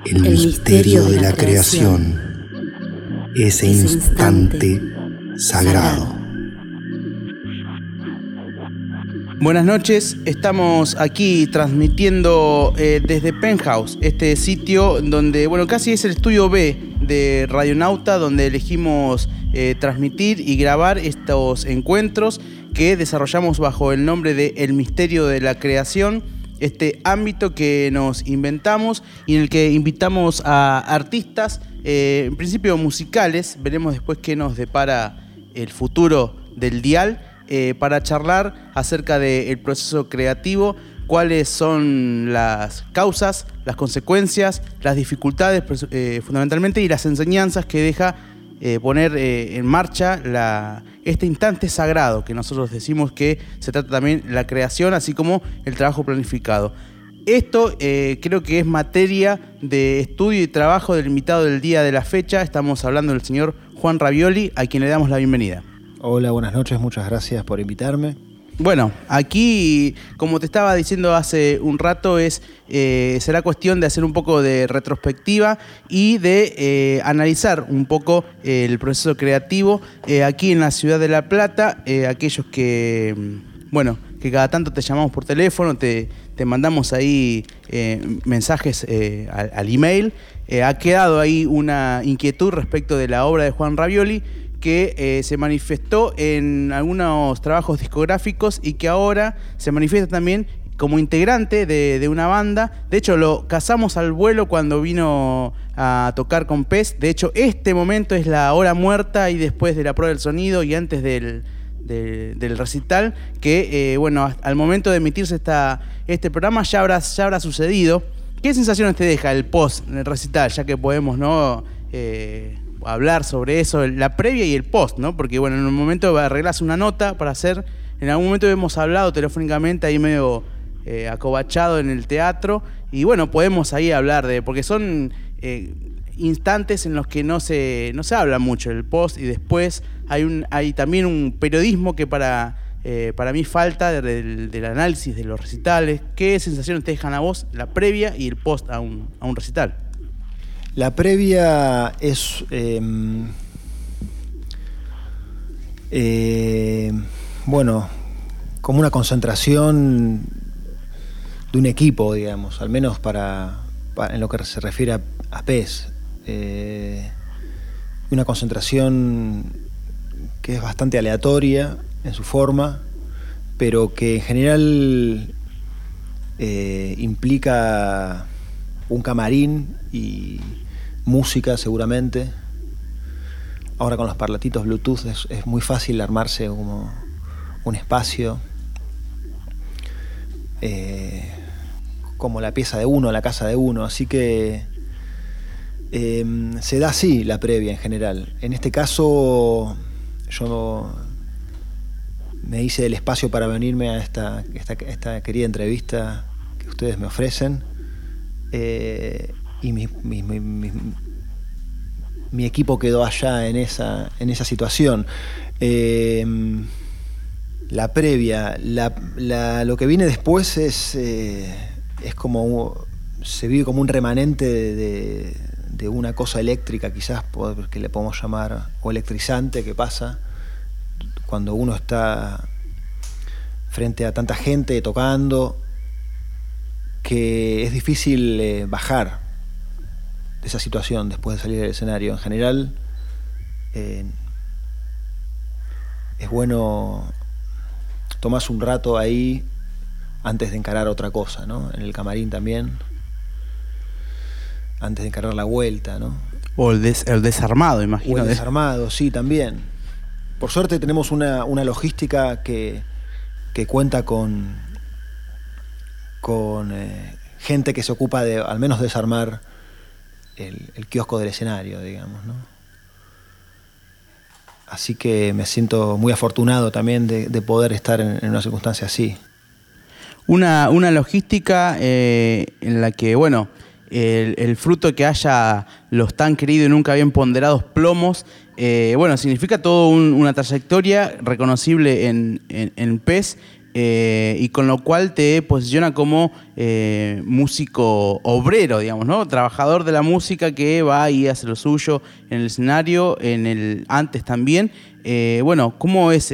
El misterio de la creación, ese instante sagrado. Buenas noches, estamos aquí transmitiendo desde Penthouse, este sitio donde, casi es el estudio B de Radionauta, donde elegimos transmitir y grabar estos encuentros que desarrollamos bajo el nombre de El misterio de la creación, este ámbito que nos inventamos y en el que invitamos a artistas, en principio musicales, veremos después qué nos depara el futuro del dial, para charlar acerca del proceso creativo, cuáles son las causas, las consecuencias, las dificultades fundamentalmente y las enseñanzas que deja poner en marcha este instante sagrado que nosotros decimos que se trata también la creación, así como el trabajo planificado. Esto creo que es materia de estudio y trabajo del invitado del día de la fecha. Estamos hablando del señor Juan Ravioli, a quien le damos la bienvenida. Hola, buenas noches, muchas gracias por invitarme. Bueno, aquí, como te estaba diciendo hace un rato, será cuestión de hacer un poco de retrospectiva y de analizar un poco el proceso creativo aquí en la ciudad de La Plata. Aquellos que cada tanto te llamamos por teléfono, te mandamos ahí mensajes al email. Ha quedado ahí una inquietud respecto de la obra de Juan Ravioli, que se manifestó en algunos trabajos discográficos y que ahora se manifiesta también como integrante de una banda. De hecho, lo cazamos al vuelo cuando vino a tocar con Pez. De hecho, este momento es la hora muerta y después de la prueba del sonido y antes del recital, que al momento de emitirse este programa ya habrá sucedido. ¿Qué sensaciones te deja el post del recital? Ya que podemos, ¿no? Hablar sobre eso, la previa y el post, ¿no? Porque en un momento arreglás una nota para hacer, en algún momento hemos hablado telefónicamente ahí medio acobachado en el teatro y podemos ahí hablar porque son instantes en los que no se habla mucho, el post y después hay también un periodismo que para mí falta del análisis de los recitales. ¿Qué sensaciones te dejan a vos la previa y el post a un recital? La previa es como una concentración de un equipo, digamos, al menos en lo que se refiere a PES. Una concentración que es bastante aleatoria en su forma, pero que en general implica un camarín y música seguramente. Ahora con los parlatitos Bluetooth es muy fácil armarse como un espacio, como la pieza de uno, la casa de uno, así que se da así la previa en general. En este caso yo me hice el espacio para venirme a esta querida entrevista que ustedes me ofrecen, y mi equipo quedó allá en esa situación. La previa, lo que viene después es como se vive como un remanente de una cosa eléctrica, quizás que le podemos llamar, o electrizante, que pasa cuando uno está frente a tanta gente tocando, que es difícil bajar de esa situación después de salir del escenario. En general, es bueno tomarse un rato ahí antes de encarar otra cosa, ¿no? En el camarín también, antes de encarar la vuelta, ¿no? O el desarmado, imagino. O el desarmado, sí, también. Por suerte tenemos una logística que cuenta con gente que se ocupa de al menos desarmar el kiosco del escenario, digamos, ¿no? Así que me siento muy afortunado también de poder estar en una circunstancia así. Una logística en la que, el fruto que haya los tan queridos y nunca bien ponderados plomos, significa toda una trayectoria reconocible en PES, y con lo cual te posiciona como músico obrero, digamos, ¿no? Trabajador de la música que va y hace lo suyo en el escenario, antes también. Bueno, ¿cómo es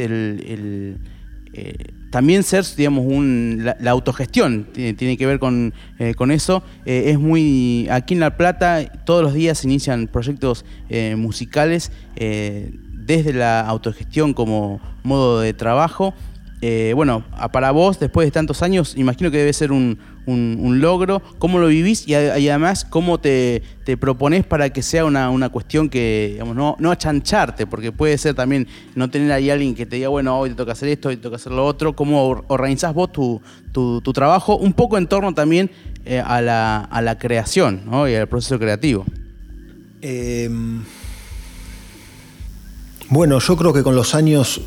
también ser, digamos, la autogestión tiene que ver con eso? Es muy... Aquí en La Plata todos los días se inician proyectos musicales desde la autogestión como modo de trabajo. Bueno, para vos, después de tantos años, imagino que debe ser un logro. ¿Cómo lo vivís? Y además, ¿cómo te proponés para que sea una cuestión que, digamos, no achancharte? Porque puede ser también no tener ahí alguien que te diga, bueno, hoy te toca hacer esto, hoy te toca hacer lo otro. ¿Cómo organizás vos tu trabajo? Un poco en torno también a la creación, ¿no? Y al proceso creativo. Bueno, yo creo que con los años...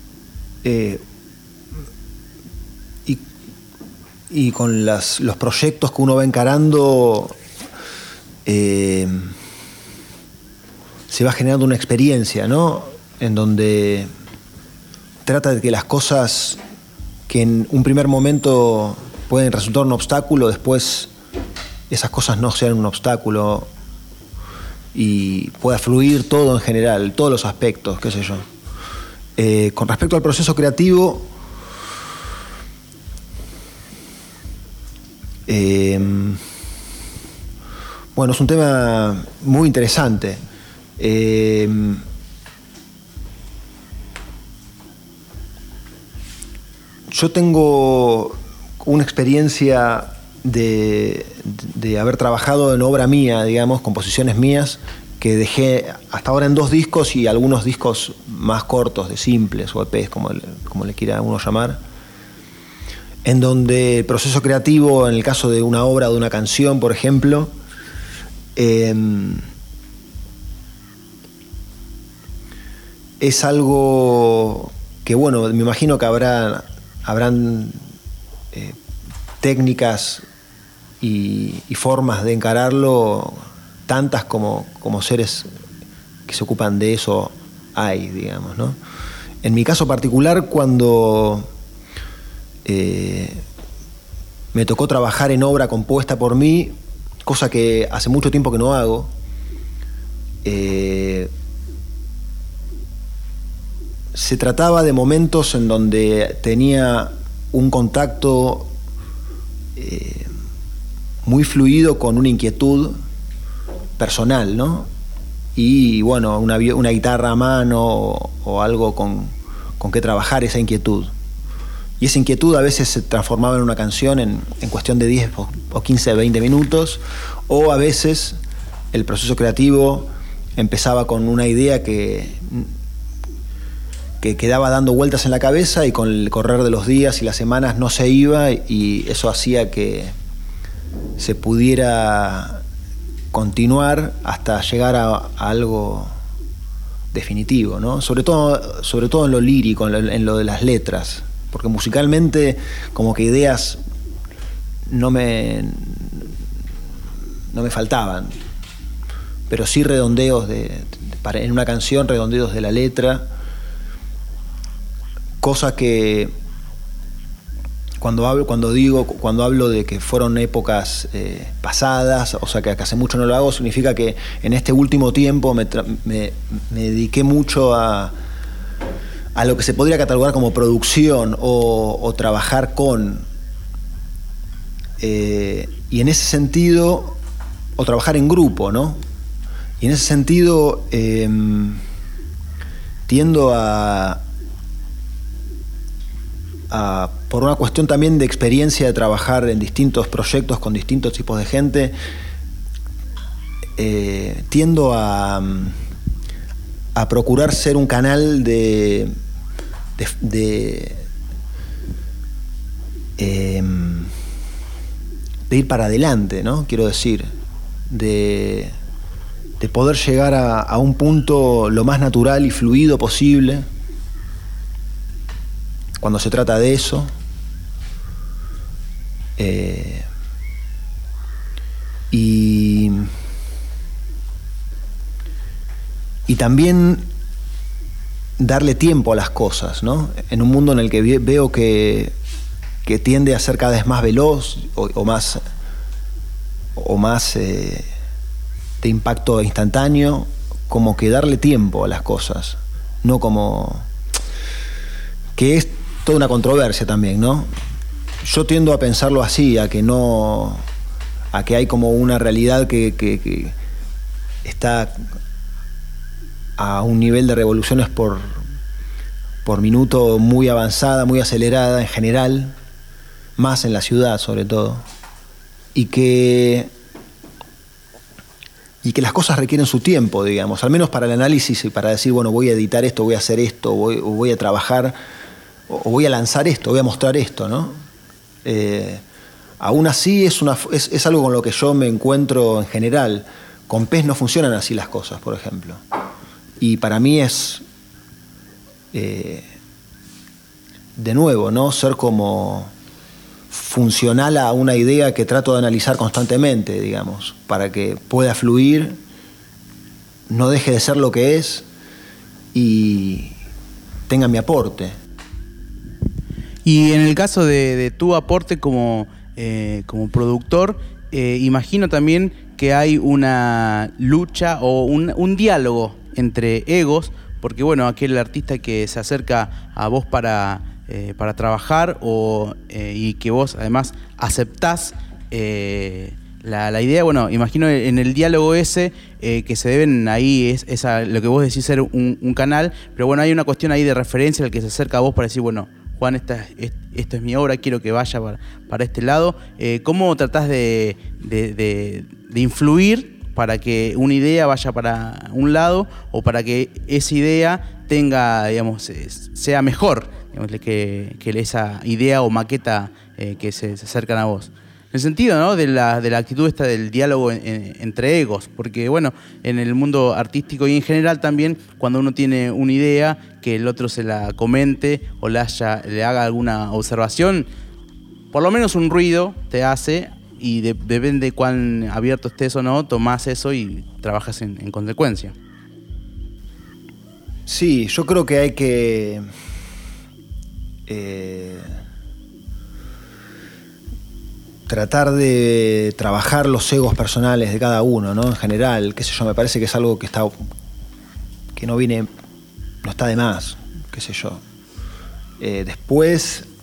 Y con los proyectos que uno va encarando, se va generando una experiencia, ¿no? En donde trata de que las cosas que en un primer momento pueden resultar un obstáculo, después esas cosas no sean un obstáculo y pueda fluir todo en general, todos los aspectos, qué sé yo. Con respecto al proceso creativo, bueno, es un tema muy interesante. Yo tengo una experiencia de haber trabajado en obra mía, digamos, composiciones mías, que dejé hasta ahora en 2 discos y algunos discos más cortos, de simples o EPs, como le quiera uno llamar, en donde el proceso creativo, en el caso de una obra o de una canción, por ejemplo, es algo que, bueno, me imagino que habrán técnicas y formas de encararlo, tantas como seres que se ocupan de eso hay, digamos, ¿no? En mi caso particular, cuando me tocó trabajar en obra compuesta por mí, cosa que hace mucho tiempo que no hago, se trataba de momentos en donde tenía un contacto muy fluido con una inquietud personal, ¿no? Y bueno, una guitarra a mano o algo con que trabajar esa inquietud. Y esa inquietud a veces se transformaba en una canción en cuestión de 10 o 15, 20 minutos, o a veces el proceso creativo empezaba con una idea que quedaba dando vueltas en la cabeza y con el correr de los días y las semanas no se iba, y eso hacía que se pudiera continuar hasta llegar a algo definitivo, ¿no? Sobre todo en lo lírico, en lo de las letras, porque musicalmente como que ideas no me faltaban, pero sí redondeos en una canción, redondeos de la letra, cosa que cuando hablo de que fueron épocas pasadas, o sea que hace mucho no lo hago, significa que en este último tiempo me dediqué mucho a lo que se podría catalogar como producción o trabajar con, y en ese sentido, o trabajar en grupo, ¿no? Y en ese sentido tiendo por una cuestión también de experiencia de trabajar en distintos proyectos con distintos tipos de gente, tiendo a procurar ser un canal de ir para adelante, ¿no? Quiero decir, de poder llegar a un punto lo más natural y fluido posible cuando se trata de eso, y también darle tiempo a las cosas, ¿no? En un mundo en el que veo que que tiende a ser cada vez más veloz o más de impacto instantáneo, como que darle tiempo a las cosas, no como que es toda una controversia también, ¿no? Yo tiendo a pensarlo así, a que hay como una realidad que está a un nivel de revoluciones por minuto muy avanzada, muy acelerada en general, más en la ciudad sobre todo, y que las cosas requieren su tiempo, digamos, al menos para el análisis y para decir, bueno, voy a editar esto, voy a hacer esto, voy a trabajar, o voy a lanzar esto, voy a mostrar esto, ¿no? Aún así es algo con lo que yo me encuentro en general. Con PES no funcionan así las cosas, por ejemplo. Y para mí es, de nuevo, ¿no? Ser como funcional a una idea que trato de analizar constantemente, digamos, para que pueda fluir, no deje de ser lo que es y tenga mi aporte. Y en el caso de tu aporte como productor, imagino también que hay una lucha o un diálogo entre egos, porque bueno, aquel artista que se acerca a vos para trabajar y que vos además aceptás la idea, bueno, imagino en el diálogo ese que se deben ahí, es a lo que vos decís ser un canal, pero bueno, hay una cuestión ahí de referencia al que se acerca a vos para decir, bueno, Juan, esta es mi obra, quiero que vaya para este lado. ¿Cómo tratás de influir para que una idea vaya para un lado o para que esa idea tenga, digamos, sea mejor, digamos, que esa idea o maqueta que se acercan a vos? En el sentido, ¿no?, de la actitud esta del diálogo entre egos, porque bueno, en el mundo artístico y en general también, cuando uno tiene una idea, que el otro se la comente o le haga alguna observación, por lo menos un ruido te hace, y depende de cuán abierto estés o no, tomás eso y trabajas en consecuencia. Sí, yo creo que hay que tratar de trabajar los egos personales de cada uno, ¿no? En general, qué sé yo, me parece que es algo que no está de más, qué sé yo. Después,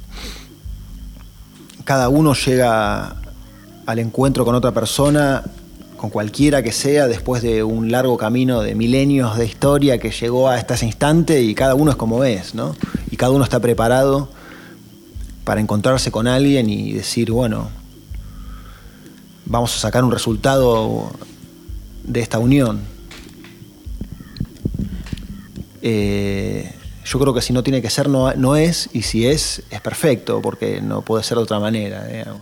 cada uno llega al encuentro con otra persona, con cualquiera que sea, después de un largo camino de milenios de historia que llegó hasta ese instante, y cada uno es como es, ¿no? Y cada uno está preparado para encontrarse con alguien y decir, bueno, vamos a sacar un resultado de esta unión. Yo creo que si no tiene que ser, no es, y si es perfecto, porque no puede ser de otra manera, digamos.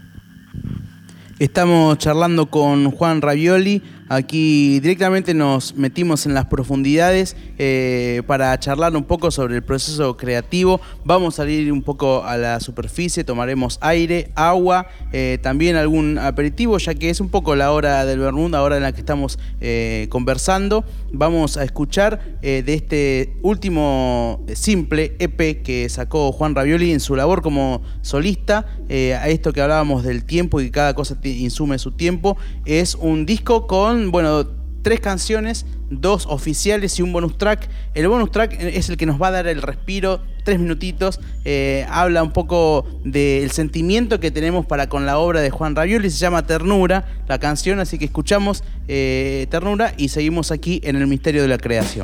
Estamos charlando con Juan Ravioli. Aquí directamente nos metimos en las profundidades para charlar un poco sobre el proceso creativo. Vamos a salir un poco a la superficie, tomaremos aire, agua, también algún aperitivo, ya que es un poco la hora del vermut, la hora en la que estamos conversando. Vamos a escuchar de este último simple EP que sacó Juan Ravioli en su labor como solista, a esto que hablábamos del tiempo y que cada cosa insume su tiempo. Es un disco con, bueno, 3 canciones, 2 oficiales y un bonus track. El bonus track es el que nos va a dar el respiro, 3 minutitos. Habla un poco del sentimiento que tenemos para con la obra de Juan Ravioli. Se llama Ternura la canción, así que escuchamos Ternura y seguimos aquí en el misterio de la creación.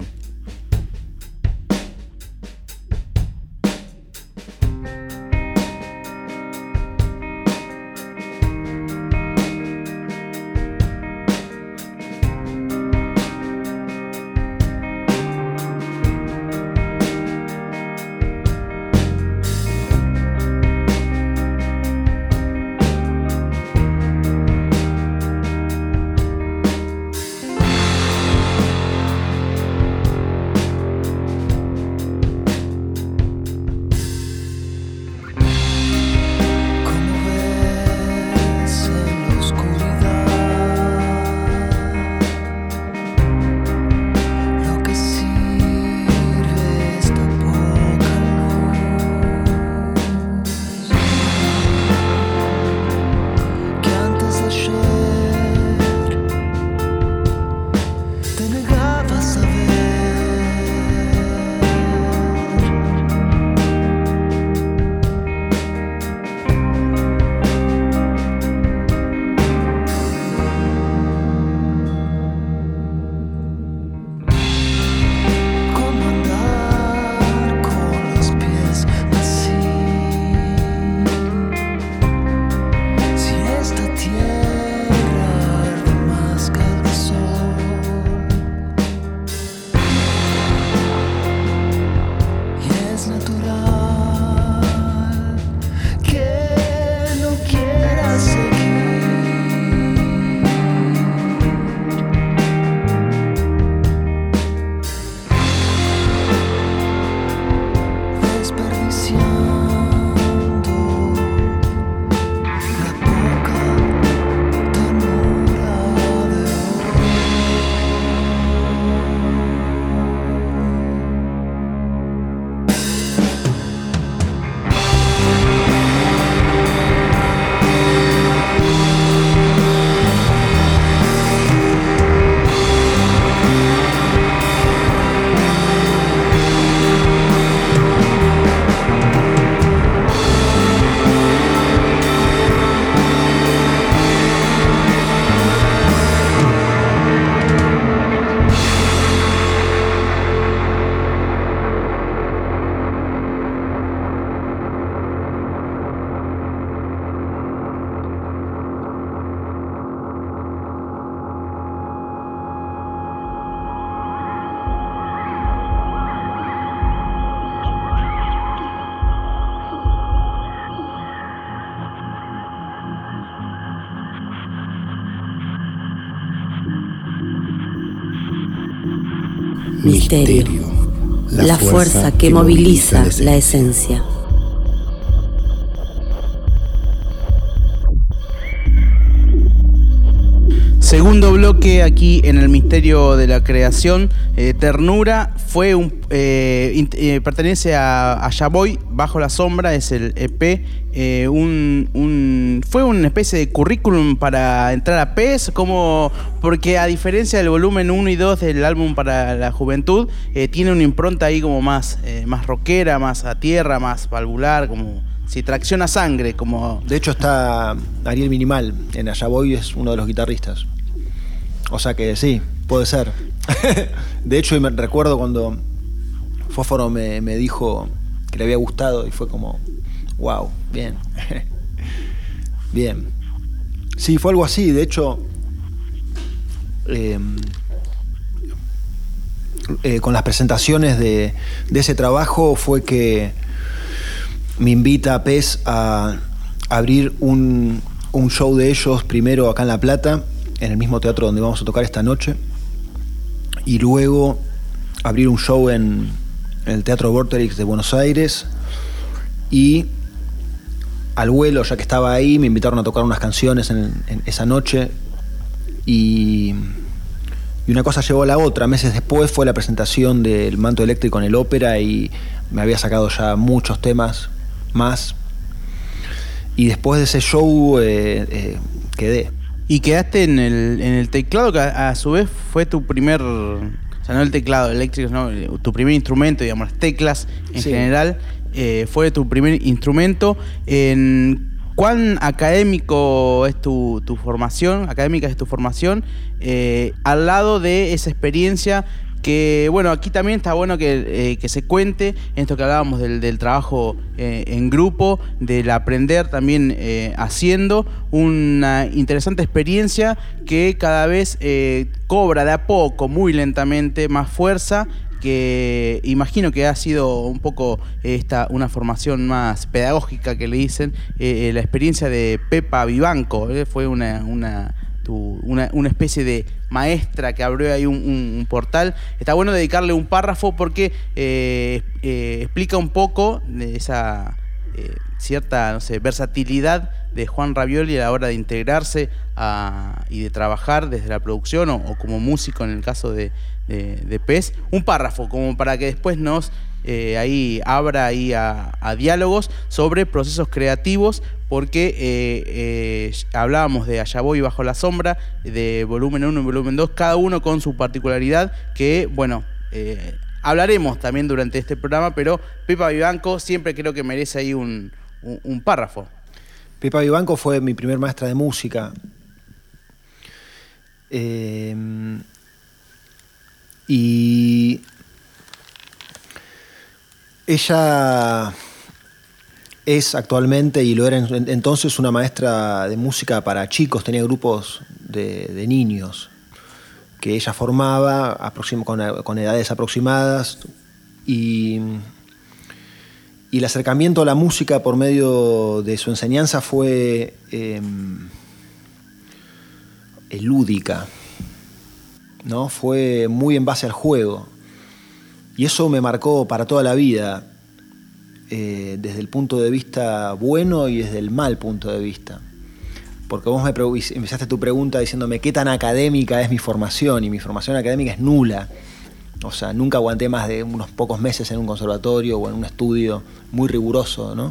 Misterio. La fuerza que moviliza la esencia. Segundo bloque aquí en el misterio de la creación. Ternura fue pertenece a Ya Voy Bajo la Sombra, es el EP. Fue una especie de currículum para entrar a PES, porque a diferencia del volumen 1 y 2 del álbum para la juventud, tiene una impronta ahí como más rockera, más a tierra, más valvular, como si tracciona sangre. De hecho está Ariel Minimal en Allá Voy, es uno de los guitarristas. O sea que sí, puede ser. De hecho, me recuerdo cuando Fósforo me dijo que le había gustado y fue como, wow, bien. Bien. Sí, fue algo así. De hecho, con las presentaciones de ese trabajo fue que me invita a PES a abrir un show de ellos primero acá en La Plata, en el mismo teatro donde vamos a tocar esta noche, y luego abrir un show en el Teatro Vorterix de Buenos Aires, y al vuelo, ya que estaba ahí, me invitaron a tocar unas canciones en esa noche, y una cosa llevó a la otra. Meses después fue la presentación del Manto Eléctrico en el Ópera, y me había sacado ya muchos temas más, y después de ese show quedé. Y quedaste en el teclado, que a su vez fue tu primer, o sea, no el teclado eléctrico, no, tu primer instrumento, digamos, las teclas en general, fue tu primer instrumento. ¿Cuán académico es tu formación? ¿Académica es tu formación? Al lado de esa experiencia que, bueno, aquí también está bueno que se cuente esto que hablábamos del trabajo en grupo, del aprender también haciendo, una interesante experiencia que cada vez cobra de a poco, muy lentamente, más fuerza, que imagino que ha sido un poco una formación más pedagógica que le dicen, la experiencia de Pepa Vivanco, fue una especie de maestra que abrió ahí un portal. Está bueno dedicarle un párrafo porque explica un poco de esa cierta, no sé, versatilidad de Juan Ravioli a la hora de integrarse y de trabajar desde la producción o como músico en el caso de PES. Un párrafo como para que después nos ahí abra ahí a diálogos sobre procesos creativos, porque hablábamos de Allá Voy Bajo la Sombra, de volumen 1 y volumen 2, cada uno con su particularidad que, bueno, hablaremos también durante este programa, pero Pepa Vivanco siempre creo que merece ahí un párrafo. Pepa Vivanco fue mi primer maestra de música. Y ella es actualmente, y lo era entonces, una maestra de música para chicos. Tenía grupos de niños que ella formaba con edades aproximadas, y el acercamiento a la música por medio de su enseñanza fue lúdica, ¿no? Fue muy en base al juego, y eso me marcó para toda la vida, desde el punto de vista bueno y desde el mal punto de vista. Porque vos empezaste tu pregunta diciéndome qué tan académica es mi formación, y mi formación académica es nula. O sea, nunca aguanté más de unos pocos meses en un conservatorio o en un estudio muy riguroso, ¿no?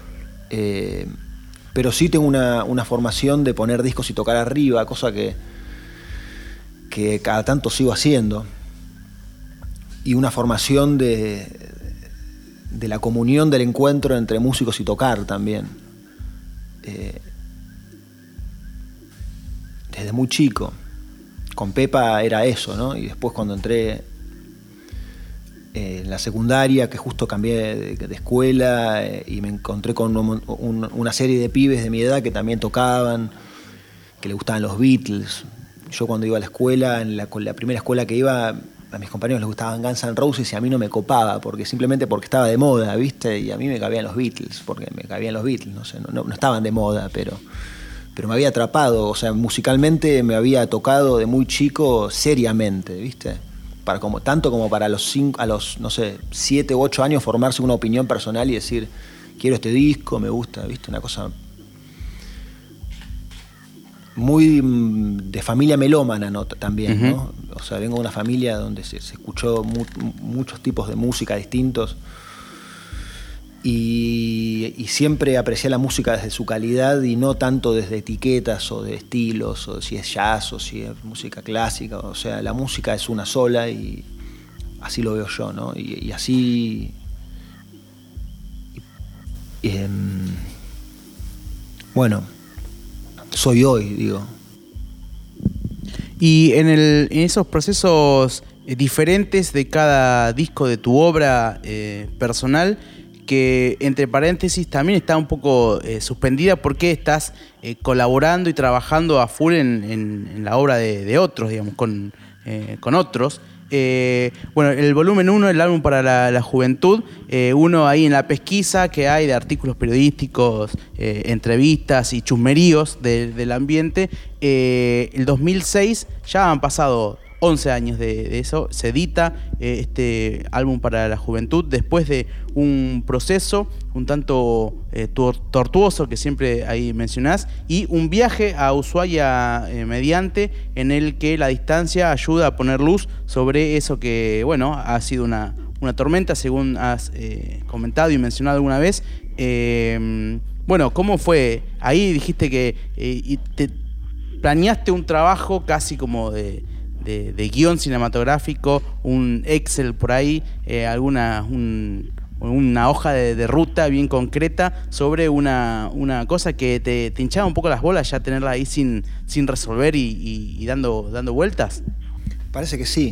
Pero sí tengo una formación de poner discos y tocar arriba, cosa que cada tanto sigo haciendo. Y una formación de la comunión del encuentro entre músicos y tocar también. Desde muy chico. Con Pepa era eso, ¿no? Y después cuando entré en la secundaria, que justo cambié de escuela, y me encontré con una serie de pibes de mi edad que también tocaban, que le gustaban los Beatles. Yo cuando iba a la escuela, con la primera escuela que iba, a mis compañeros les gustaban Guns N' Roses y a mí no me copaba, simplemente porque estaba de moda, ¿viste? Y a mí me cabían los Beatles, no sé, no estaban de moda, pero me había atrapado. O sea, musicalmente me había tocado de muy chico seriamente, ¿viste? tanto como para a los, no sé, 7 u 8 años formarse una opinión personal y decir, quiero este disco, me gusta, ¿viste? Una cosa muy de familia melómana, ¿no? También, Uh-huh. ¿no? O sea, vengo de una familia donde se escuchó muchos tipos de música distintos y siempre aprecié la música desde su calidad y no tanto desde etiquetas o de estilos o si es jazz o si es música clásica. O sea, la música es una sola y así lo veo yo, ¿no? Y así... bueno, soy hoy, digo. Y en esos procesos diferentes de cada disco de tu obra personal, que entre paréntesis también está un poco suspendida porque estás colaborando y trabajando a full en la obra de otros, digamos, con otros. Bueno, el volumen 1, el álbum para la juventud, uno ahí en la pesquisa que hay de artículos periodísticos, entrevistas y chusmeríos del ambiente, el 2006, ya han pasado 11 años de eso, se edita este álbum para la juventud después de un proceso un tanto tortuoso que siempre ahí mencionás y un viaje a Ushuaia mediante en el que la distancia ayuda a poner luz sobre eso que, bueno, ha sido una tormenta según has comentado y mencionado alguna vez. Bueno, ¿cómo fue? Ahí dijiste que te planeaste un trabajo casi como de guión cinematográfico, un Excel por ahí, una hoja de ruta bien concreta sobre una cosa que te hinchaba un poco las bolas ya tenerla ahí sin resolver y dando vueltas. Parece que sí.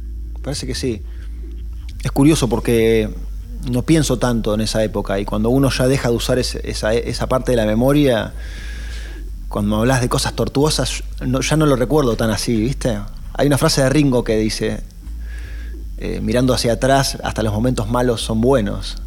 Es curioso porque no pienso tanto en esa época y cuando uno ya deja de usar esa parte de la memoria, cuando hablas de cosas tortuosas, ya no lo recuerdo tan así, ¿viste? Hay una frase de Ringo que dice, mirando hacia atrás, hasta los momentos malos son buenos.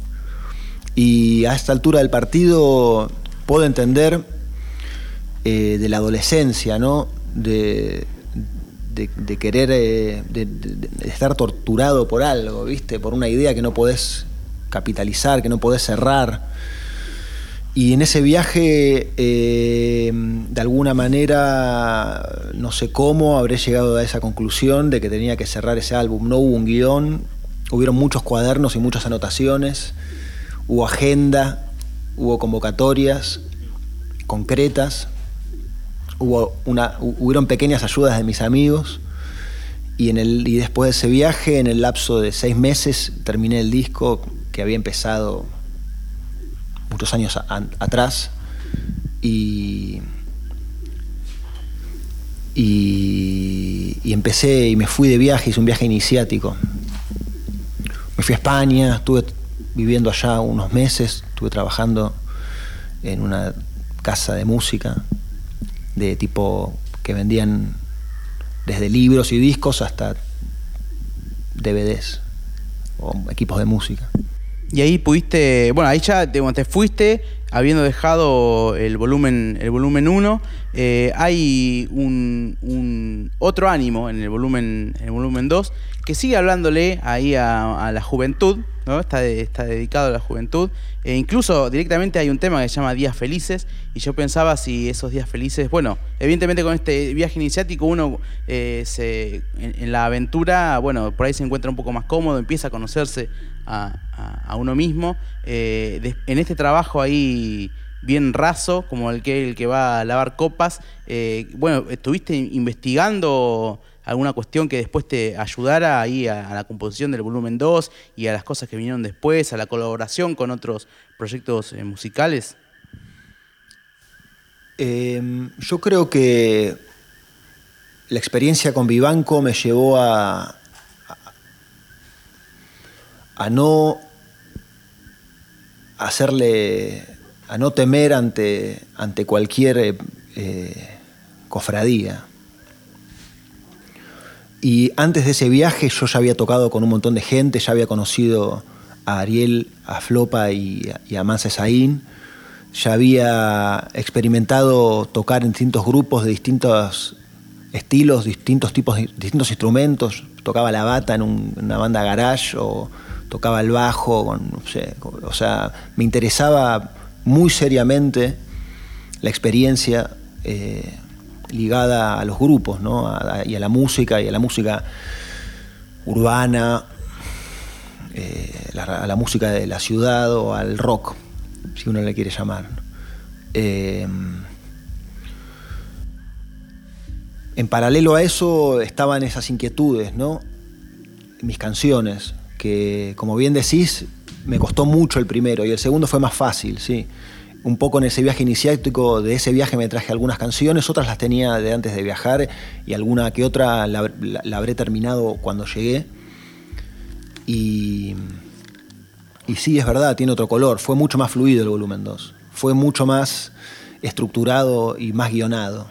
Y a esta altura del partido puedo entender de la adolescencia, ¿no? De querer, de estar torturado por algo, ¿viste? Por una idea que no podés capitalizar, que no podés cerrar. Y en ese viaje, de alguna manera, no sé cómo, habré llegado a esa conclusión de que tenía que cerrar ese álbum. No hubo un guión, hubieron muchos cuadernos y muchas anotaciones, hubo agenda, hubo convocatorias concretas, hubieron pequeñas ayudas de mis amigos y después de ese viaje, en el lapso de 6 meses, terminé el disco que había empezado muchos años atrás y empecé y me fui de viaje, hice un viaje iniciático. Me fui a España, estuve viviendo allá unos meses, estuve trabajando en una casa de música de tipo que vendían desde libros y discos hasta DVDs o equipos de música. Y ahí pudiste, bueno, ahí ya te fuiste habiendo dejado el volumen 1. Hay un otro ánimo en el volumen 2 que sigue hablándole ahí a la juventud, ¿no? Está dedicado a la juventud. Incluso directamente hay un tema que se llama Días Felices, y yo pensaba si esos días felices, bueno, evidentemente con este viaje iniciático uno en la aventura, bueno, por ahí se encuentra un poco más cómodo, empieza a conocerse a uno mismo. En este trabajo ahí bien raso, como el que va a lavar copas, bueno, ¿estuviste investigando alguna cuestión que después te ayudara ahí a la composición del volumen 2 y a las cosas que vinieron después, a la colaboración con otros proyectos musicales? Yo creo que la experiencia con Vivanco me llevó a no temer ante cualquier cofradía. Y antes de ese viaje yo ya había tocado con un montón de gente, ya había conocido a Ariel, a Flopa y a Mansa Esaín, ya había experimentado tocar en distintos grupos de distintos estilos, distintos instrumentos. Tocaba la bata en una banda garage o tocaba el bajo, no sé, o sea, me interesaba muy seriamente la experiencia ligada a los grupos, ¿no? Y a la música urbana, a la música de la ciudad o al rock, si uno le quiere llamar. En paralelo a eso estaban esas inquietudes, ¿no? Mis canciones, que como bien decís, me costó mucho el primero y el segundo fue más fácil, sí. Un poco en ese viaje iniciático, de ese viaje me traje algunas canciones, otras las tenía de antes de viajar y alguna que otra la habré terminado cuando llegué. Y sí, es verdad, tiene otro color, fue mucho más fluido el volumen 2, fue mucho más estructurado y más guionado.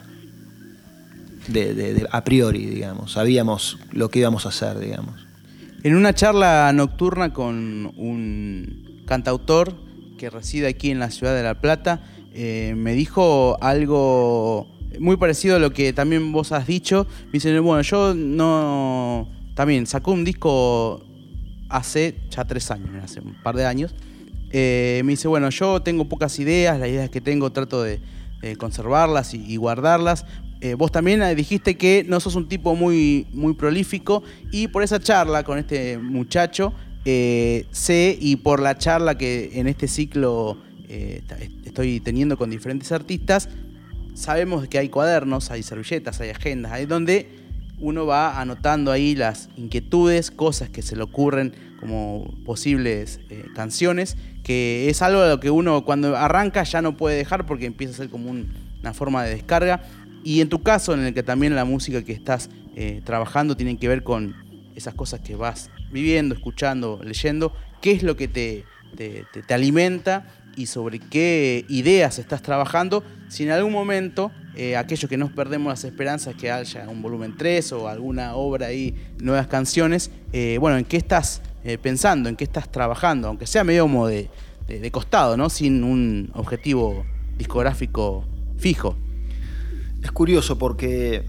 A priori, digamos, sabíamos lo que íbamos a hacer, digamos. En una charla nocturna con un cantautor que reside aquí en la ciudad de La Plata, me dijo algo muy parecido a lo que también vos has dicho. Me dice, bueno, yo no... También sacó un disco hace ya 3 años, hace un par de años. Me dice, bueno, yo tengo pocas ideas, las ideas que tengo trato de conservarlas y guardarlas. Vos también dijiste que no sos un tipo muy, muy prolífico y por esa charla con este muchacho sé, y por la charla que en este ciclo estoy teniendo con diferentes artistas, sabemos que hay cuadernos, hay servilletas, hay agendas, hay donde uno va anotando ahí las inquietudes, cosas que se le ocurren como posibles canciones, que es algo a lo que uno cuando arranca ya no puede dejar porque empieza a ser como una forma de descarga. Y en tu caso, en el que también la música que estás trabajando tiene que ver con esas cosas que vas viviendo, escuchando, leyendo, ¿qué es lo que te alimenta y sobre qué ideas estás trabajando? Si en algún momento, aquellos que nos perdemos las esperanzas que haya un volumen 3 o alguna obra ahí, nuevas canciones, bueno, ¿en qué estás pensando? ¿En qué estás trabajando? Aunque sea medio como de costado, ¿no? Sin un objetivo discográfico fijo. Es curioso porque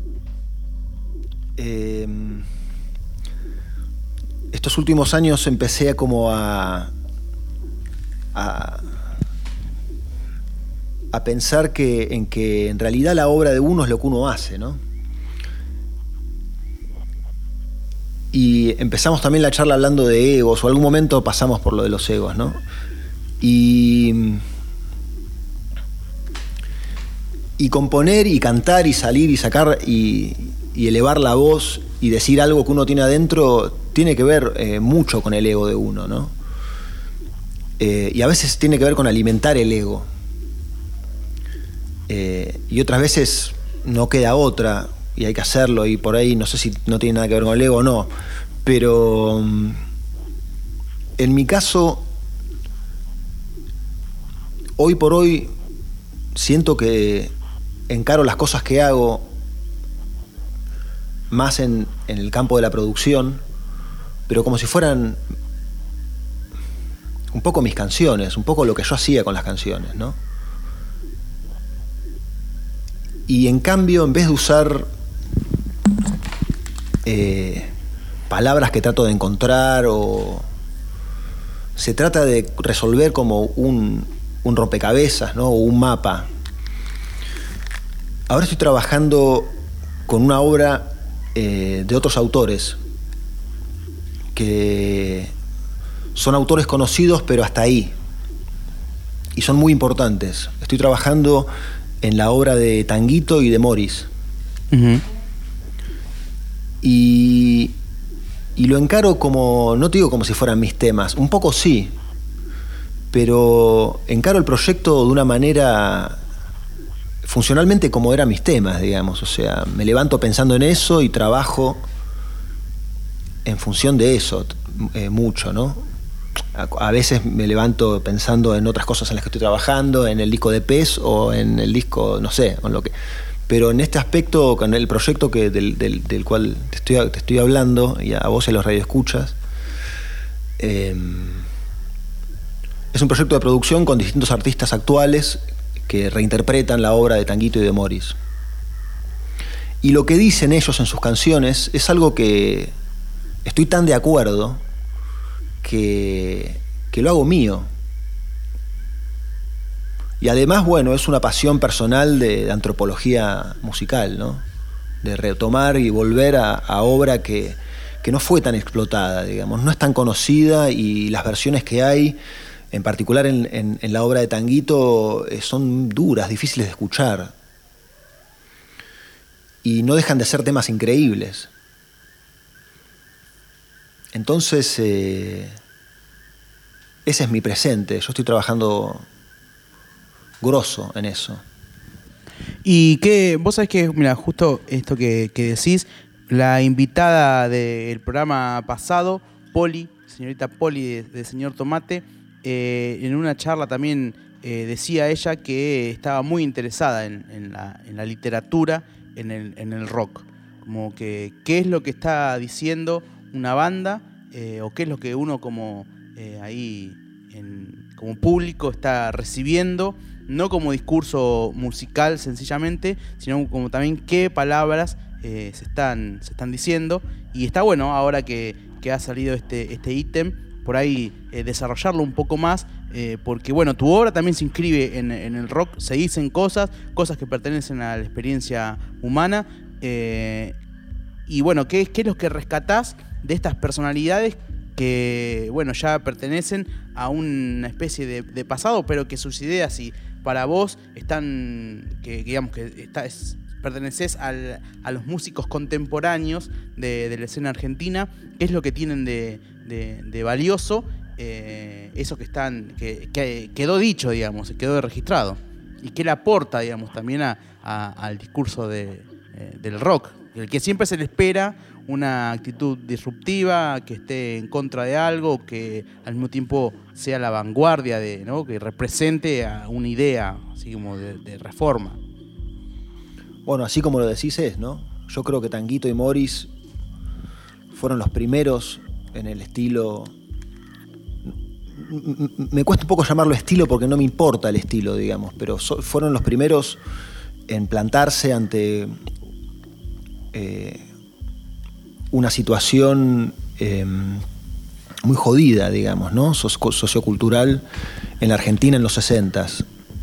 estos últimos años empecé como a pensar que en realidad la obra de uno es lo que uno hace, ¿no? Y empezamos también la charla hablando de egos, o algún momento pasamos por lo de los egos, ¿no? Y componer y cantar y salir y sacar y elevar la voz y decir algo que uno tiene adentro tiene que ver mucho con el ego de uno, ¿no? Y a veces tiene que ver con alimentar el ego. Y otras veces no queda otra y hay que hacerlo, y por ahí no sé si no tiene nada que ver con el ego o no, pero en mi caso hoy por hoy siento que encaro las cosas que hago más en el campo de la producción, pero como si fueran un poco mis canciones, un poco lo que yo hacía con las canciones, ¿no? Y en cambio, en vez de usar palabras que trato de encontrar, o se trata de resolver como un rompecabezas, ¿no? O un mapa. Ahora estoy trabajando con una obra de otros autores que son autores conocidos, pero hasta ahí. Y son muy importantes. Estoy trabajando en la obra de Tanguito y de Morris. Uh-huh. Y lo encaro como, no te digo como si fueran mis temas, un poco sí, pero encaro el proyecto de una manera funcionalmente como eran mis temas, digamos. O sea, me levanto pensando en eso y trabajo en función de eso mucho, ¿no? A veces me levanto pensando en otras cosas en las que estoy trabajando, en el disco de Pez o en el disco, no sé, con lo que... Pero en este aspecto, con el proyecto del cual te estoy hablando, y a vos y a los radioescuchas, es un proyecto de producción con distintos artistas actuales que reinterpretan la obra de Tanguito y de Morris. Y lo que dicen ellos en sus canciones es algo que estoy tan de acuerdo que lo hago mío. Y además, bueno, es una pasión personal de antropología musical, ¿no? De retomar y volver a obra que no fue tan explotada, digamos, no es tan conocida, y las versiones que hay, en particular en la obra de Tanguito, son duras, difíciles de escuchar. Y no dejan de ser temas increíbles. Entonces, ese es mi presente. Yo estoy trabajando grosso en eso. Y que vos sabés que, mira, justo esto que decís, la invitada del programa pasado, Poli, señorita Poli de Señor Tomate, en una charla también decía ella que estaba muy interesada en la literatura, en el rock. Como que qué es lo que está diciendo una banda, o qué es lo que uno como como público está recibiendo, no como discurso musical sencillamente, sino como también qué palabras se están diciendo. Y está bueno ahora que ha salido este ítem, por ahí desarrollarlo un poco más, porque bueno, tu obra también se inscribe en el rock, se dicen cosas que pertenecen a la experiencia humana, y bueno, ¿qué es lo que rescatás de estas personalidades que bueno, ya pertenecen a una especie de pasado, pero que sus ideas, y para vos están, que digamos que pertenecés a los músicos contemporáneos de la escena argentina? ¿Qué es lo que tienen de valioso? Eso que quedó dicho, digamos, quedó registrado. ¿Y qué le aporta, digamos, también al discurso del rock? El que siempre se le espera una actitud disruptiva, que esté en contra de algo, que al mismo tiempo sea la vanguardia, ¿no? Que represente a una idea así como de reforma. Bueno, así como lo decís ¿no? Yo creo que Tanguito y Morris fueron los primeros en el estilo. Me cuesta un poco llamarlo estilo porque no me importa el estilo, digamos, pero fueron los primeros en plantarse ante una situación muy jodida, digamos, ¿no? Sociocultural en la Argentina en los 60s.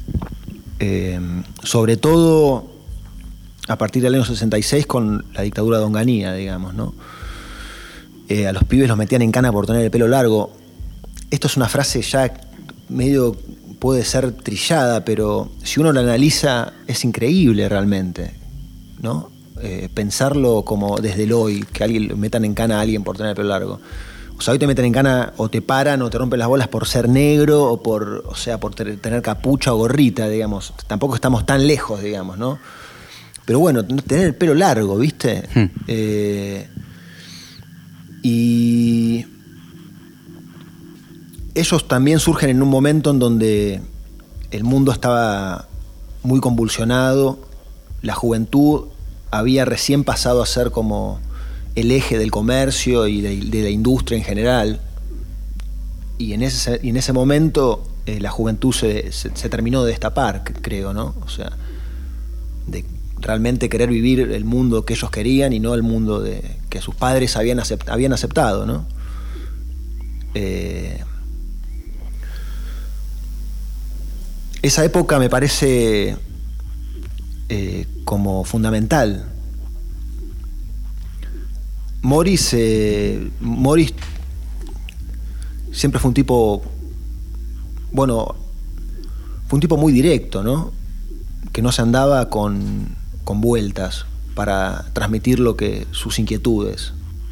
Sobre todo a partir del año 66 con la dictadura de Onganía, digamos, ¿no? A los pibes los metían en cana por tener el pelo largo. Esto es una frase ya medio, puede ser trillada, pero si uno la analiza es increíble realmente, ¿no? Pensarlo como desde el hoy, que alguien metan en cana a alguien por tener el pelo largo. O sea, hoy te meten en cana o te paran o te rompen las bolas por ser negro o por tener capucha o gorrita, digamos. Tampoco estamos tan lejos, digamos, ¿no? Pero bueno, tener el pelo largo, ¿viste? Y ellos también surgen en un momento en donde el mundo estaba muy convulsionado, la juventud había recién pasado a ser como el eje del comercio y de la industria en general, y en ese momento la juventud se terminó de destapar, creo, ¿no? O sea, de realmente querer vivir el mundo que ellos querían y no el mundo que sus padres habían aceptado, ¿no? Esa época me parece como fundamental. Morris siempre fue un tipo, bueno, fue un tipo muy directo, ¿no? Que no se andaba con vueltas para transmitir sus inquietudes.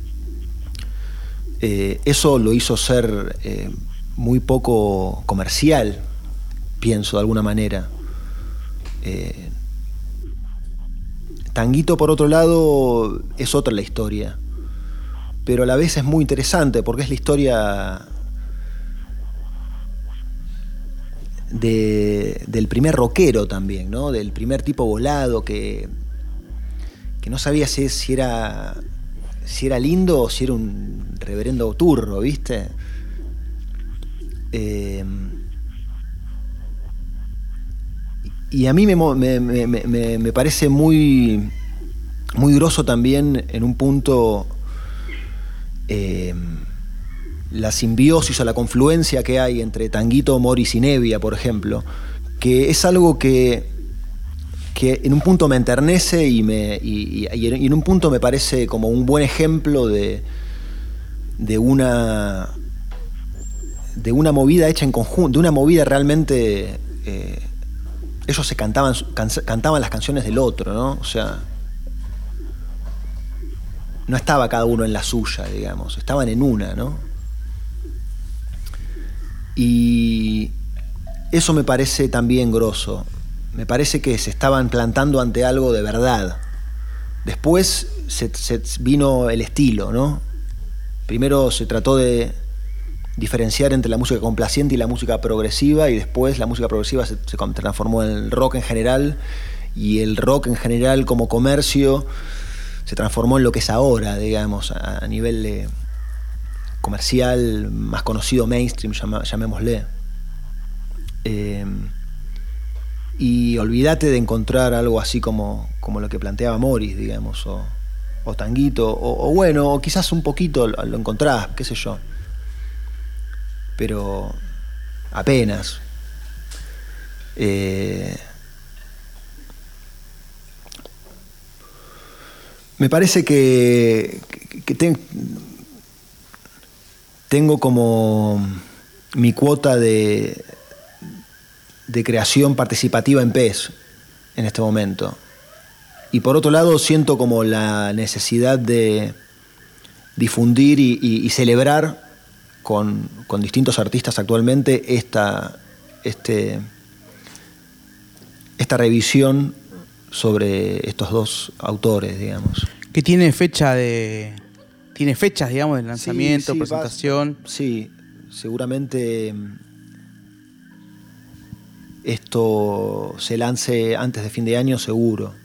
Eso lo hizo ser muy poco comercial, pienso de alguna manera. Tanguito, por otro lado, es otra la historia, pero a la vez es muy interesante porque es la historia del primer rockero también, ¿no? Del primer tipo volado que no sabía si era lindo o si era un reverendo turro, ¿viste? Y a mí me parece muy muy groso también en un punto la simbiosis o la confluencia que hay entre Tanguito, Morris y Nevia, por ejemplo, que es algo que en un punto me enternece y en un punto me parece como un buen ejemplo de una movida hecha en conjunto, de una movida realmente. Ellos se cantaban las canciones del otro, ¿no? O sea, no estaba cada uno en la suya, digamos, estaban en una, ¿no? Y eso me parece también grosso. Me parece que se estaban plantando ante algo de verdad. Después se vino el estilo, ¿no? Primero se trató de diferenciar entre la música complaciente y la música progresiva, y después la música progresiva se transformó en el rock en general, y el rock en general como comercio se transformó en lo que es ahora, digamos, a nivel comercial, más conocido, mainstream, llamémosle. Y olvídate de encontrar algo así como lo que planteaba Morris, digamos, o Tanguito, o bueno, o quizás un poquito lo encontrás, qué sé yo. Pero apenas. Me parece que tengo como mi cuota de creación participativa en PES en este momento. Y por otro lado siento como la necesidad de difundir y celebrar con distintos artistas actualmente esta revisión sobre estos dos autores, digamos. Que tiene fechas, digamos, de lanzamiento, sí, presentación. Sí, seguramente esto se lance antes de fin de año, seguro.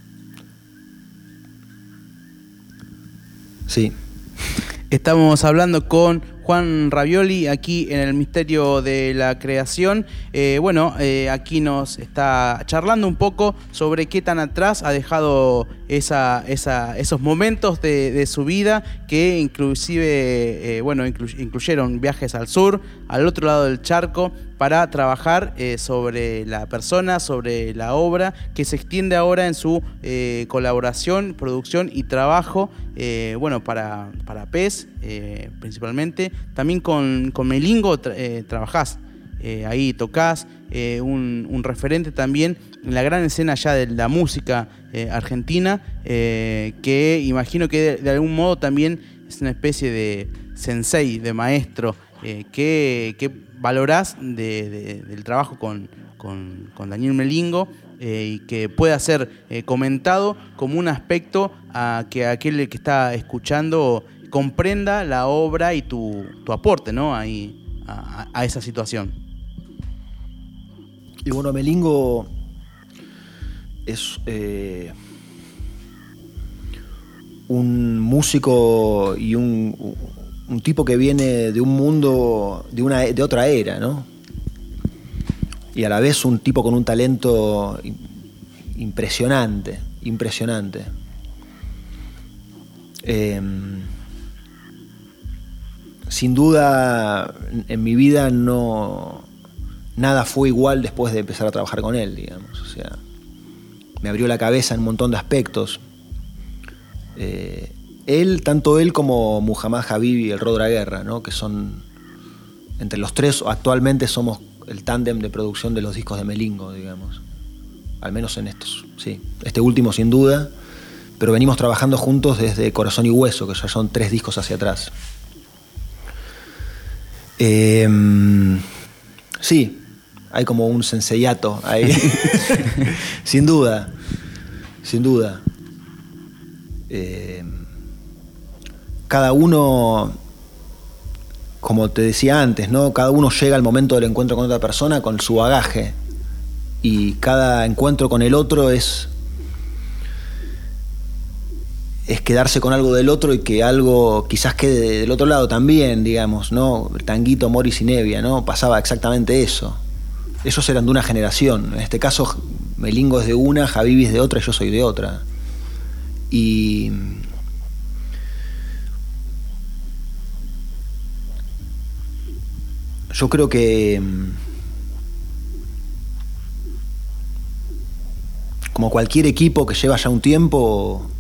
Sí. Estamos hablando con Juan Ravioli aquí en el Misterio de la Creación. Aquí nos está charlando un poco sobre qué tan atrás ha dejado esos momentos de su vida que inclusive incluyeron viajes al sur, al otro lado del charco, para trabajar sobre la persona, sobre la obra, que se extiende ahora en su colaboración, producción y trabajo, para PES principalmente. También con Melingo trabajás, ahí tocás, un referente también en la gran escena ya de la música argentina, que imagino que de algún modo también es una especie de sensei, de maestro, que valorás del trabajo con Daniel Melingo, y que pueda ser comentado como un aspecto a que aquel que está escuchando comprenda la obra y tu aporte, ¿no? Ahí, a esa situación. Y bueno, Melingo es un músico y un tipo que viene de un mundo, de otra era, ¿no? Y a la vez un tipo con un talento impresionante. Sin duda, en mi vida nada fue igual después de empezar a trabajar con él, digamos. O sea, me abrió la cabeza en un montón de aspectos. Tanto él como Muhammad Habib y el Rodra Guerra, ¿no? Que son, entre los tres, actualmente somos el tándem de producción de los discos de Melingo, digamos. Al menos en estos, sí. Este último sin duda, pero venimos trabajando juntos desde Corazón y Hueso, que ya son 3 discos hacia atrás. Sí, hay como un senseiato ahí. Sin duda. Cada uno, como te decía antes, ¿no? Cada uno llega al momento del encuentro con otra persona con su bagaje, y cada encuentro con el otro es quedarse con algo del otro y que algo quizás quede del otro lado también, digamos, ¿no? Tanguito, Morris y Nevia, ¿no? Pasaba exactamente eso. Ellos eran de una generación. En este caso, Melingo es de una, Habib es de otra y yo soy de otra. Y yo creo que, como cualquier equipo que lleva ya un tiempo,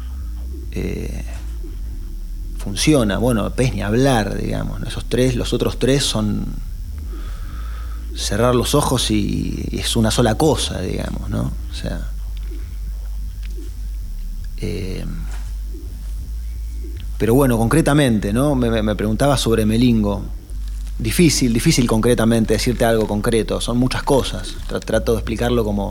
funciona. Bueno, Pez ni hablar, digamos, ¿no? Los otros tres son cerrar los ojos y es una sola cosa, digamos, ¿no? O sea, pero bueno, concretamente, ¿no? Me preguntaba sobre Melingo. Difícil concretamente decirte algo concreto. Son muchas cosas. Trato de explicarlo como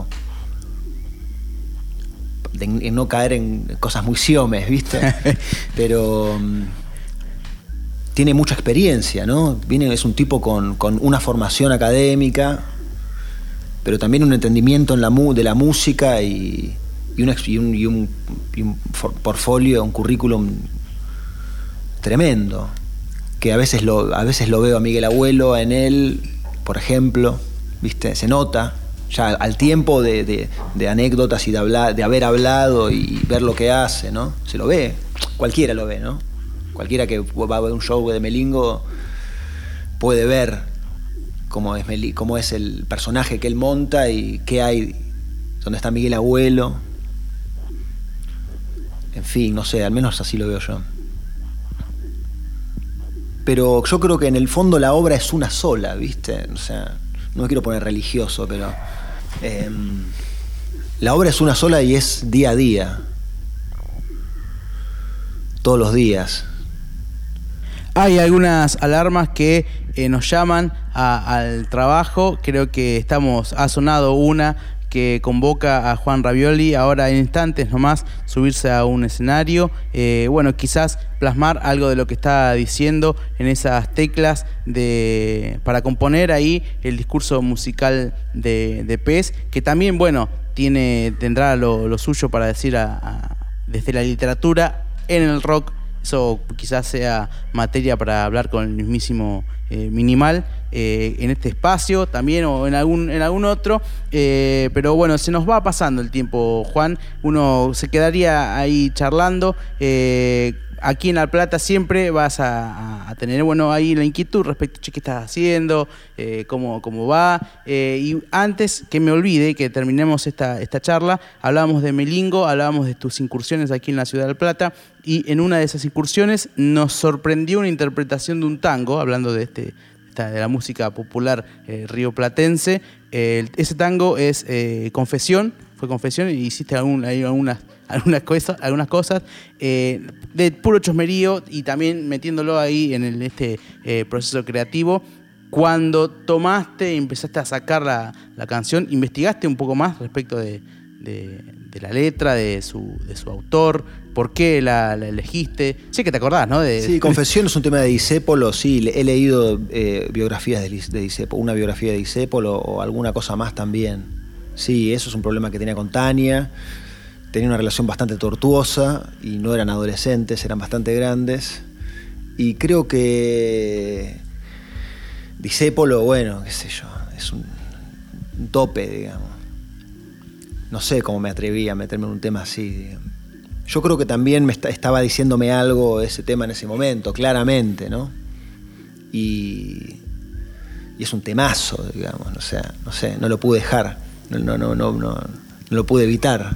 de no caer en cosas muy siomes, ¿viste? Pero tiene mucha experiencia, ¿no? Es un tipo con una formación académica, pero también un entendimiento de la música y un portfolio, un currículum tremendo, que a veces lo veo a Miguel Abuelo en él, por ejemplo, ¿viste? Se nota ya al tiempo de anécdotas y de haber hablado y ver lo que hace, ¿no? Se lo ve, cualquiera lo ve, ¿no? Cualquiera que va a ver un show de Melingo puede ver cómo es el personaje que él monta y qué hay, dónde está Miguel Abuelo. En fin, no sé, al menos así lo veo yo. Pero yo creo que en el fondo la obra es una sola, ¿viste? O sea, no me quiero poner religioso, pero la obra es una sola y es día a día. Todos los días. Hay algunas alarmas que nos llaman al trabajo. Creo que ha sonado una que convoca a Juan Ravioli ahora en instantes nomás subirse a un escenario, bueno, quizás plasmar algo de lo que está diciendo en esas teclas para componer ahí el discurso musical de Pez, que también, bueno, tendrá lo suyo para decir desde la literatura en el rock. Eso quizás sea materia para hablar con el mismísimo Minimal en este espacio también o en algún otro, pero bueno, se nos va pasando el tiempo, Juan. Uno se quedaría ahí charlando. Aquí en La Plata siempre vas a tener, bueno, ahí la inquietud respecto a qué estás haciendo, cómo va. Y antes que me olvide, que terminemos esta charla, hablábamos de Melingo, hablábamos de tus incursiones aquí en la ciudad de La Plata, y en una de esas incursiones nos sorprendió una interpretación de un tango, hablando de la música popular rioplatense. Ese tango es fue Confesión, y hiciste algunas cosas de puro chosmerío y también metiéndolo ahí en este proceso creativo. Cuando tomaste y empezaste a sacar la canción, ¿investigaste un poco más respecto de la letra, de su autor? ¿Por qué la elegiste? Sé que te acordás, ¿no? Sí, Confesión es un tema de Discépolo. Sí, he leído biografías de Discépolo, una biografía de Discépolo o alguna cosa más también. Sí, eso es un problema que tenía con Tania. Tenía una relación bastante tortuosa y no eran adolescentes, eran bastante grandes. Y creo que Discépolo, bueno, qué sé yo, es un tope, digamos. No sé cómo me atreví a meterme en un tema así, digamos. Yo creo que también estaba diciéndome algo ese tema en ese momento, claramente, ¿no? Y es un temazo, digamos, o sea, no sé, no lo pude dejar, no lo pude evitar.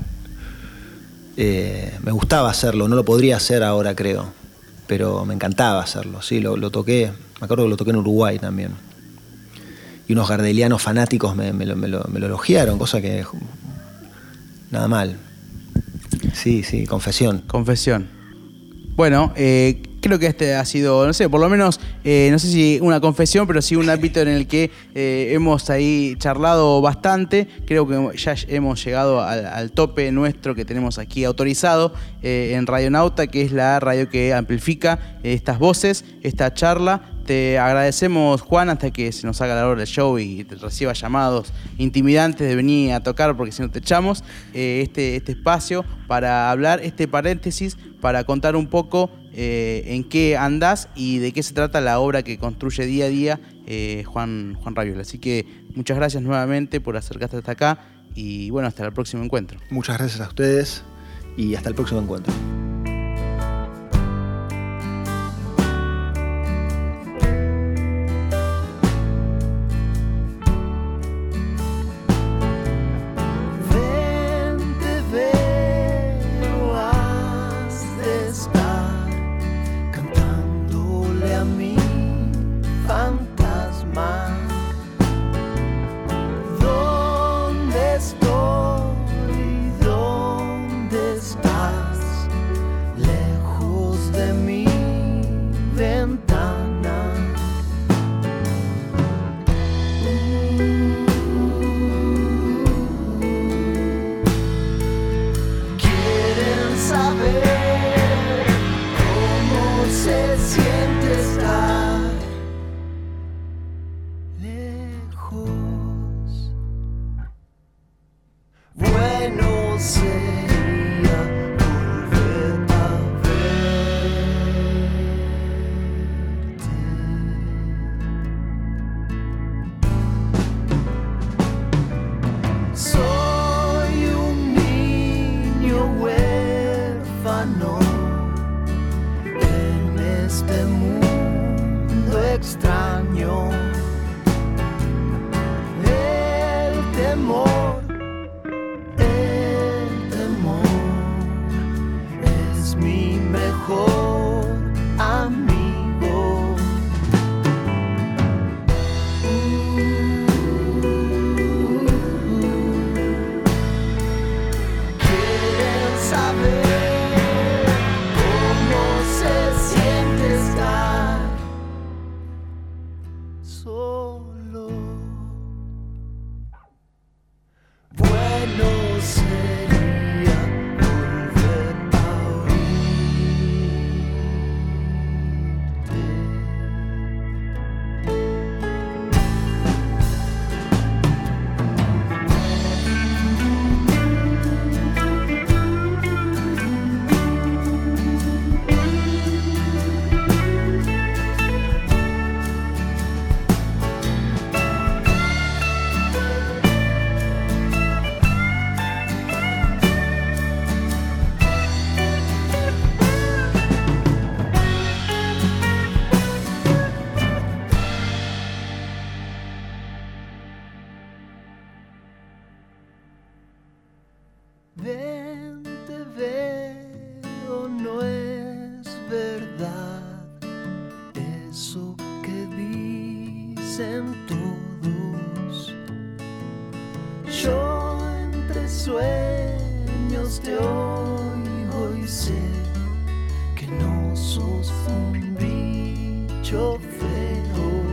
Me gustaba hacerlo, no lo podría hacer ahora, creo, pero me encantaba hacerlo, sí, lo toqué, me acuerdo que lo toqué en Uruguay también. Y unos gardelianos fanáticos me lo elogiaron, cosa que nada mal. Sí, Confesión. Bueno, creo que este ha sido, no sé, por lo menos, no sé si una confesión, pero sí un ámbito en el que hemos ahí charlado bastante. Creo que ya hemos llegado al tope nuestro que tenemos aquí autorizado en Radionauta, que es la radio que amplifica estas voces, esta charla. Te agradecemos, Juan, hasta que se nos haga la hora del show y te reciba llamados intimidantes de venir a tocar, porque si no te echamos, este espacio para hablar, este paréntesis, para contar un poco en qué andás y de qué se trata la obra que construye día a día Juan Ravioli. Así que muchas gracias nuevamente por acercarte hasta acá y bueno, hasta el próximo encuentro. Muchas gracias a ustedes y hasta el próximo encuentro. Ven, te veo, no es verdad eso que dicen todos. Yo entre sueños te oigo y sé que no sos un bicho feo.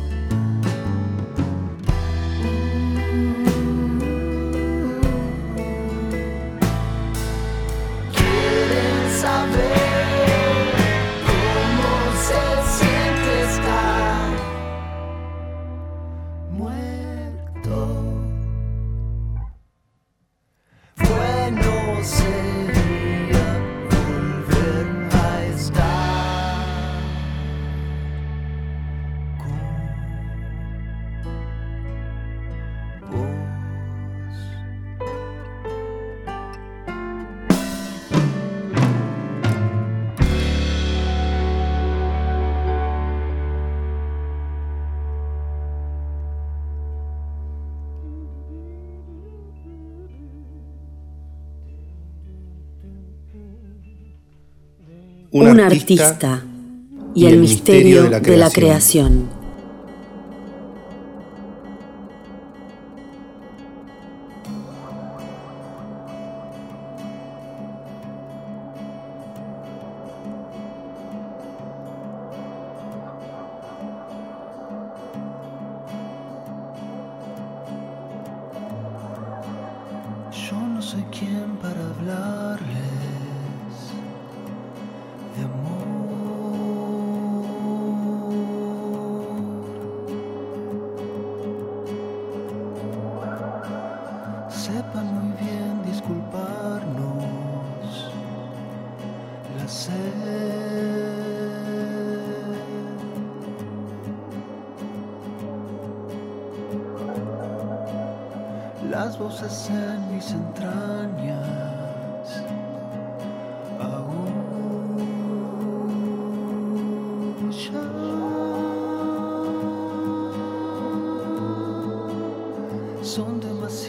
Un artista y el misterio de la creación. Yo no soy quien para hablarles de amor. Sepan muy bien disculparnos la sed. Las voces en mis entrañas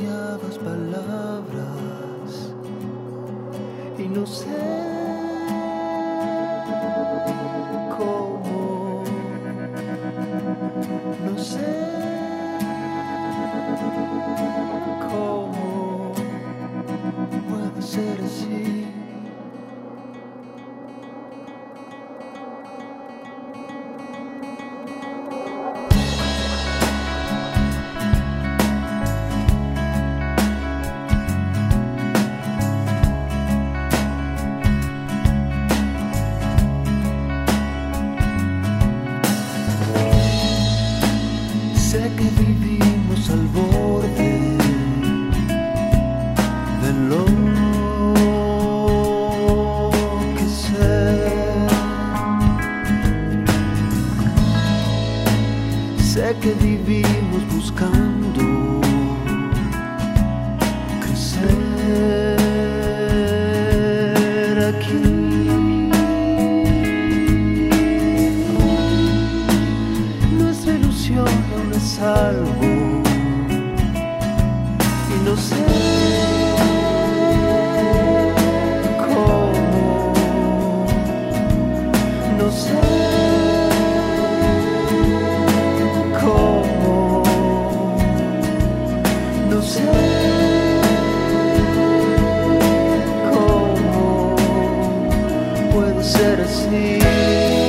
demasiadas palabras y no sé cómo, no sé cómo puede ser así. Sé que vivimos al borde de lo que sé que vivimos buscando crecer aquí. Nuestra ilusión aún es algo y no sé cómo, no sé cómo, no sé cómo puede ser así.